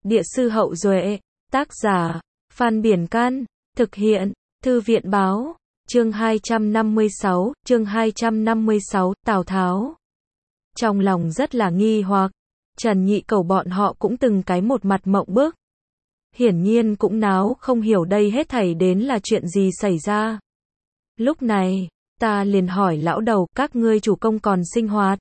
Địa sư Hậu Duệ, tác giả, Phan Biển Can, thực hiện, Thư viện Báo, chương 256, Tào Tháo. Trong lòng rất là nghi hoặc, Trần Nhị Cẩu bọn họ cũng từng cái một mặt mộng bức. Hiển nhiên cũng náo không hiểu đây hết thảy đến là chuyện gì xảy ra. Lúc này, ta liền hỏi lão đầu, các ngươi chủ công còn sinh hoạt?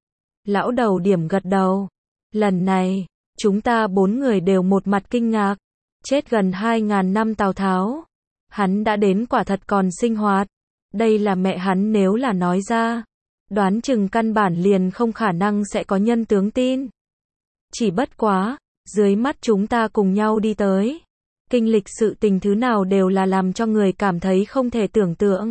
Lão đầu điểm gật đầu. Lần này, chúng ta 4 người đều một mặt kinh ngạc. Chết gần 2.000 năm Tào Tháo. Hắn đã đến quả thật còn sinh hoạt. Đây là mẹ hắn nếu là nói ra. Đoán chừng căn bản liền không khả năng sẽ có nhân tướng tin. Chỉ bất quá, dưới mắt chúng ta cùng nhau đi tới. Kinh lịch sự tình thứ nào đều là làm cho người cảm thấy không thể tưởng tượng.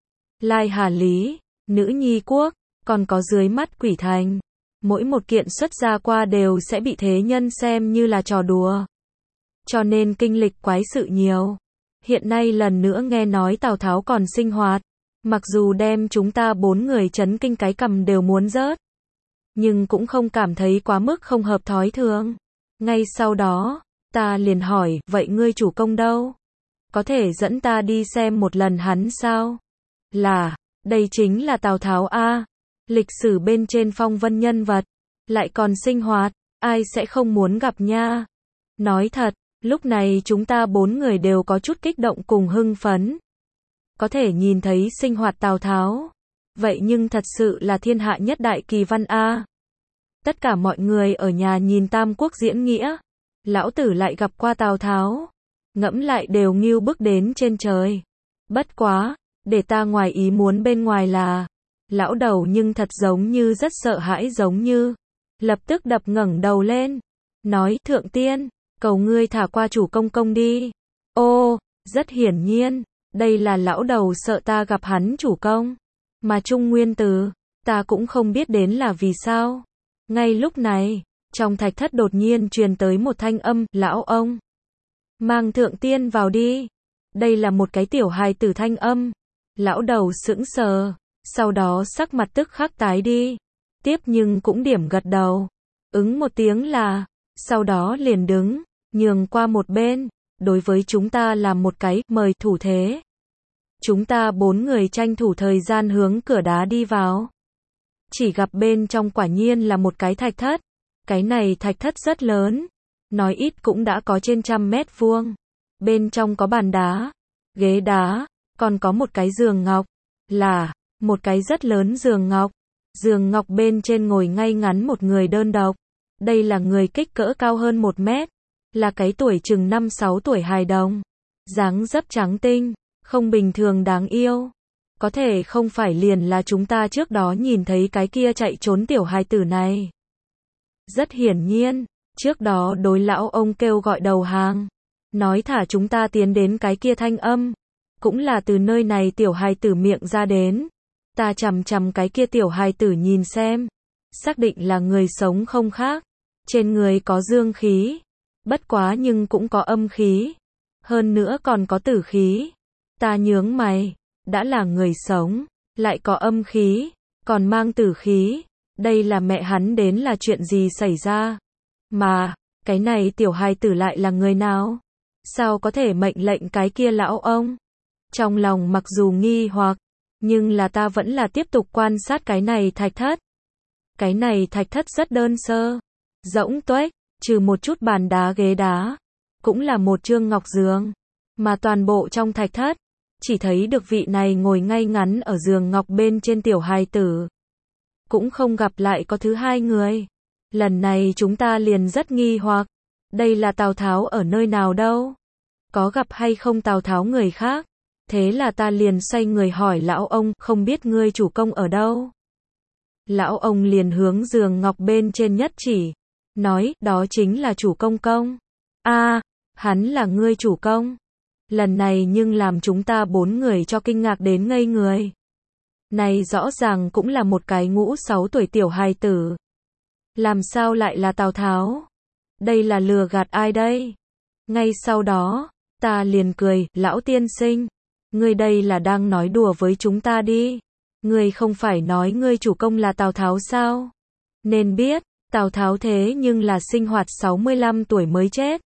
Lai Hà Lý, Nữ Nhi Quốc, còn có dưới mắt Quỷ Thành. Mỗi một kiện xuất ra qua đều sẽ bị thế nhân xem như là trò đùa. Cho nên kinh lịch quái sự nhiều. Hiện nay lần nữa nghe nói Tào Tháo còn sinh hoạt. Mặc dù đem chúng ta 4 người chấn kinh cái cằm đều muốn rớt. Nhưng cũng không cảm thấy quá mức không hợp thói thường. Ngay sau đó, ta liền hỏi, vậy ngươi chủ công đâu? Có thể dẫn ta đi xem một lần hắn sao? Là, đây chính là Tào Tháo a. Lịch sử bên trên phong vân nhân vật, lại còn sinh hoạt, ai sẽ không muốn gặp nha. Nói thật, lúc này chúng ta 4 người đều có chút kích động cùng hưng phấn. Có thể nhìn thấy sinh hoạt Tào Tháo. Vậy nhưng thật sự là thiên hạ nhất đại kỳ văn a. Tất cả mọi người ở nhà nhìn Tam Quốc diễn nghĩa. Lão tử lại gặp qua Tào Tháo. Ngẫm lại đều ngưu bức đến trên trời. Bất quá, để ta ngoài ý muốn bên ngoài là, lão đầu nhưng thật giống như rất sợ hãi giống như. Lập tức đập ngẩng đầu lên. Nói, thượng tiên, cầu ngươi thả qua chủ công công đi. Ô, rất hiển nhiên, đây là lão đầu sợ ta gặp hắn chủ công. Mà Trung Nguyên Tử, ta cũng không biết đến là vì sao. Ngay lúc này, trong thạch thất đột nhiên truyền tới một thanh âm, lão ông. Mang thượng tiên vào đi. Đây là một cái tiểu hài tử thanh âm. Lão đầu sững sờ, sau đó sắc mặt tức khắc tái đi. Tiếp nhưng cũng điểm gật đầu. Ứng một tiếng là, sau đó liền đứng, nhường qua một bên. Đối với chúng ta làm một cái, mời thủ thế. Chúng ta 4 người tranh thủ thời gian hướng cửa đá đi vào. Chỉ gặp bên trong quả nhiên là một cái thạch thất. Cái này thạch thất rất lớn. Nói ít cũng đã có trên 100 mét vuông. Bên trong có bàn đá, ghế đá, còn có một cái giường ngọc. Là, một cái rất lớn giường ngọc. Giường ngọc bên trên ngồi ngay ngắn một người đơn độc. Đây là người kích cỡ cao hơn 1 mét. Là cái tuổi chừng 5-6 tuổi hài đồng. Dáng dấp trắng tinh, không bình thường đáng yêu. Có thể không phải liền là chúng ta trước đó nhìn thấy cái kia chạy trốn tiểu hài tử này. Rất hiển nhiên, trước đó đối lão ông kêu gọi đầu hàng. Nói thả chúng ta tiến đến cái kia thanh âm. Cũng là từ nơi này tiểu hài tử miệng ra đến. Ta chằm chằm cái kia tiểu hài tử nhìn xem. Xác định là người sống không khác. Trên người có dương khí. Bất quá nhưng cũng có âm khí. Hơn nữa còn có tử khí. Ta nhướng mày. Đã là người sống. Lại có âm khí. Còn mang tử khí. Đây là mẹ hắn đến là chuyện gì xảy ra. Mà, cái này tiểu hài tử lại là người nào? Sao có thể mệnh lệnh cái kia lão ông? Trong lòng mặc dù nghi hoặc. Nhưng là ta vẫn là tiếp tục quan sát cái này thạch thất. Cái này thạch thất rất đơn sơ. Rỗng tuếch, trừ một chút bàn đá ghế đá. Cũng là một trương ngọc giường. Mà toàn bộ trong thạch thất. Chỉ thấy được vị này ngồi ngay ngắn ở giường ngọc bên trên tiểu hài tử. Cũng không gặp lại có thứ hai người. Lần này chúng ta liền rất nghi hoặc. Đây là Tào Tháo ở nơi nào đâu? Có gặp hay không Tào Tháo người khác? Thế là ta liền xoay người hỏi lão ông, không biết ngươi chủ công ở đâu? Lão ông liền hướng giường ngọc bên trên nhất chỉ. Nói, đó chính là chủ công công. A, hắn là ngươi chủ công. Lần này nhưng làm chúng ta 4 người cho kinh ngạc đến ngây người. Này rõ ràng cũng là một cái 5-6 tuổi tiểu hài tử. Làm sao lại là Tào Tháo? Đây là lừa gạt ai đây? Ngay sau đó, ta liền cười, lão tiên sinh. Ngươi đây là đang nói đùa với chúng ta đi. Ngươi không phải nói ngươi chủ công là Tào Tháo sao? Nên biết, Tào Tháo thế nhưng là sinh hoạt 65 tuổi mới chết.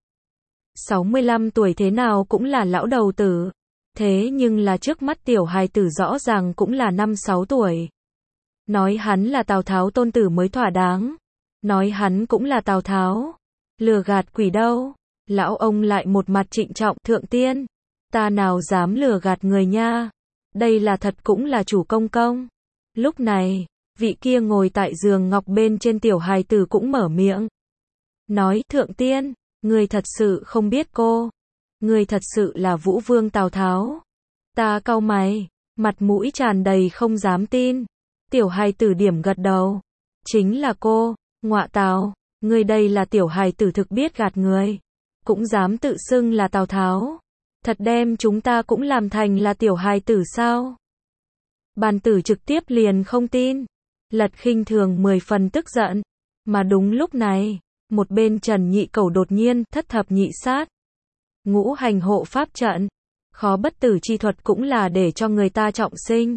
65 tuổi thế nào cũng là lão đầu tử. Thế nhưng là trước mắt tiểu hài tử rõ ràng cũng là 5-6 tuổi. Nói hắn là Tào Tháo tôn tử mới thỏa đáng. Nói hắn cũng là Tào Tháo. Lừa gạt quỷ đâu. Lão ông lại một mặt trịnh trọng, thượng tiên. Ta nào dám lừa gạt người nha. Đây là thật cũng là chủ công công. Lúc này, vị kia ngồi tại giường ngọc bên trên tiểu hài tử cũng mở miệng. Nói, thượng tiên, người thật sự không biết cô. Người thật sự là Vũ Vương Tào Tháo. Ta cau mày, mặt mũi tràn đầy không dám tin. Tiểu hài tử điểm gật đầu. Chính là cô, ngọa Tào, người đây là tiểu hài tử thực biết gạt người. Cũng dám tự xưng là Tào Tháo. Thật đem chúng ta cũng làm thành là tiểu hài tử sao? Bàn tử trực tiếp liền không tin. Lật khinh thường 10 phần tức giận. Mà đúng lúc này, một bên Trần Nhị Cẩu đột nhiên thất thập nhị sát. Ngũ hành hộ pháp trận. Khó bất tử chi thuật cũng là để cho người ta trọng sinh.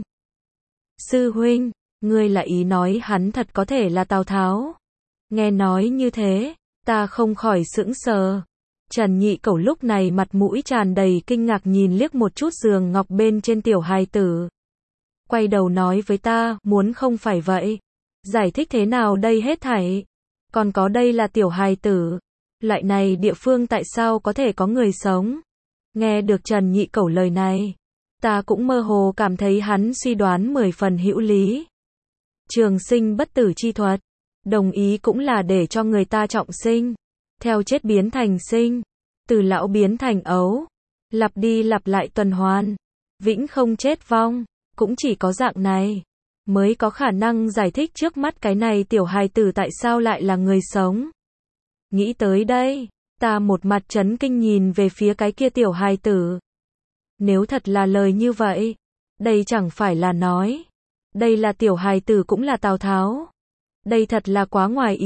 Sư huynh, ngươi là ý nói hắn thật có thể là Tào Tháo. Nghe nói như thế, ta không khỏi sững sờ. Trần Nhị Cẩu lúc này mặt mũi tràn đầy kinh ngạc nhìn liếc một chút giường ngọc bên trên tiểu hài tử. Quay đầu nói với ta, muốn không phải vậy. Giải thích thế nào đây hết thảy? Còn có đây là tiểu hài tử. Loại này địa phương tại sao có thể có người sống? Nghe được Trần Nhị Cẩu lời này, ta cũng mơ hồ cảm thấy hắn suy đoán 10 phần hữu lý. Trường sinh bất tử chi thuật, đồng ý cũng là để cho người ta trọng sinh, theo chết biến thành sinh, từ lão biến thành ấu, lặp đi lặp lại tuần hoàn, vĩnh không chết vong, cũng chỉ có dạng này mới có khả năng giải thích trước mắt cái này tiểu hài tử tại sao lại là người sống. Nghĩ tới đây, ta một mặt chấn kinh nhìn về phía cái kia tiểu hài tử. Nếu thật là lời như vậy, đây chẳng phải là nói, đây là tiểu hài tử cũng là Tào Tháo. Đây thật là quá ngoài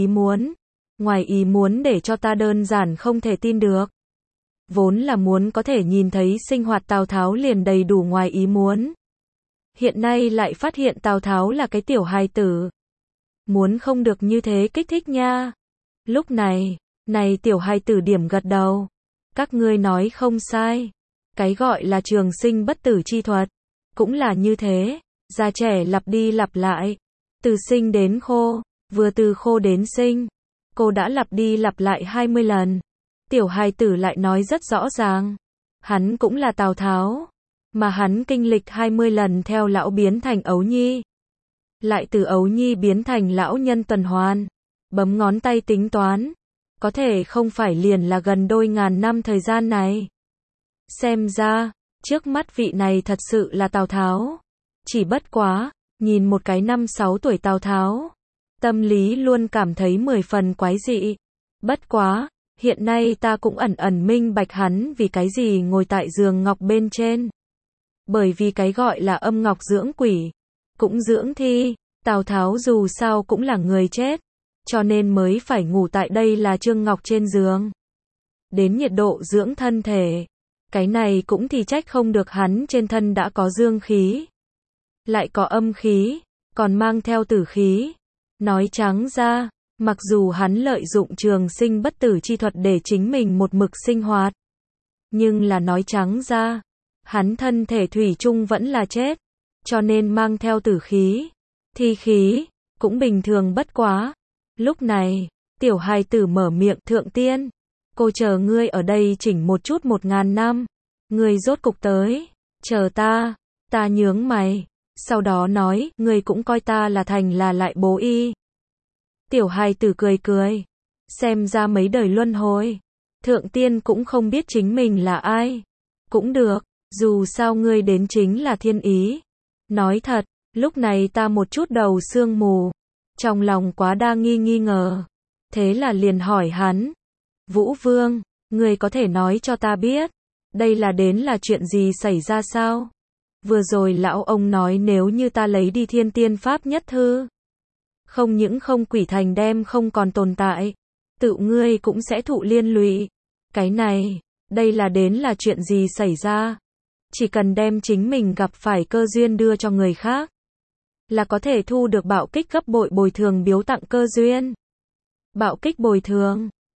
ý muốn để cho ta đơn giản không thể tin được. Vốn là muốn có thể nhìn thấy sinh hoạt Tào Tháo liền đầy đủ ngoài ý muốn. Hiện nay lại phát hiện Tào Tháo là cái tiểu hài tử. Muốn không được như thế kích thích nha. Lúc này, tiểu hài tử điểm gật đầu. Các ngươi nói không sai. Cái gọi là trường sinh bất tử chi thuật. Cũng là như thế. Già trẻ lặp đi lặp lại. Từ sinh đến khô. Vừa từ khô đến sinh. Cô đã lặp đi lặp lại 20 lần. Tiểu hài tử lại nói rất rõ ràng. Hắn cũng là Tào Tháo. Mà hắn kinh lịch 20 lần theo lão biến thành ấu nhi. Lại từ ấu nhi biến thành lão nhân tuần hoàn. Bấm ngón tay tính toán. Có thể không phải liền là gần đôi ngàn năm thời gian này. Xem ra, trước mắt vị này thật sự là Tào Tháo. Chỉ bất quá, nhìn một cái 5-6 tuổi Tào Tháo. Tâm lý luôn cảm thấy 10 phần quái dị. Bất quá, hiện nay ta cũng ẩn ẩn minh bạch hắn vì cái gì ngồi tại giường ngọc bên trên. Bởi vì cái gọi là âm ngọc dưỡng quỷ, cũng dưỡng thi, Tào Tháo dù sao cũng là người chết, cho nên mới phải ngủ tại đây là trương ngọc trên giường. Đến nhiệt độ dưỡng thân thể, cái này cũng thì trách không được hắn trên thân đã có dương khí, lại có âm khí, còn mang theo tử khí. Nói trắng ra, mặc dù hắn lợi dụng trường sinh bất tử chi thuật để chính mình một mực sinh hoạt, nhưng là nói trắng ra, hắn thân thể thủy chung vẫn là chết, cho nên mang theo tử khí, thi khí, cũng bình thường bất quá. Lúc này, tiểu hài tử mở miệng, thượng tiên, cô chờ ngươi ở đây chỉnh một chút 1000 năm, ngươi rốt cục tới, chờ ta nhướng mày, sau đó nói, ngươi cũng coi ta là thành là lại bố y. Tiểu hài tử cười cười, xem ra mấy đời luân hồi, thượng tiên cũng không biết chính mình là ai, cũng được. Dù sao ngươi đến chính là thiên ý. Nói thật, lúc này ta một chút đầu sương mù. Trong lòng quá đa nghi ngờ. Thế là liền hỏi hắn. Vũ Vương, ngươi có thể nói cho ta biết. Đây là đến là chuyện gì xảy ra sao? Vừa rồi lão ông nói nếu như ta lấy đi thiên tiên pháp nhất thư. Không những không quỷ thành đem không còn tồn tại. Tự ngươi cũng sẽ thụ liên lụy. Cái này, đây là đến là chuyện gì xảy ra? Chỉ cần đem chính mình gặp phải cơ duyên đưa cho người khác, là có thể thu được bạo kích gấp bội bồi thường biếu tặng cơ duyên. bạo kích bồi thường.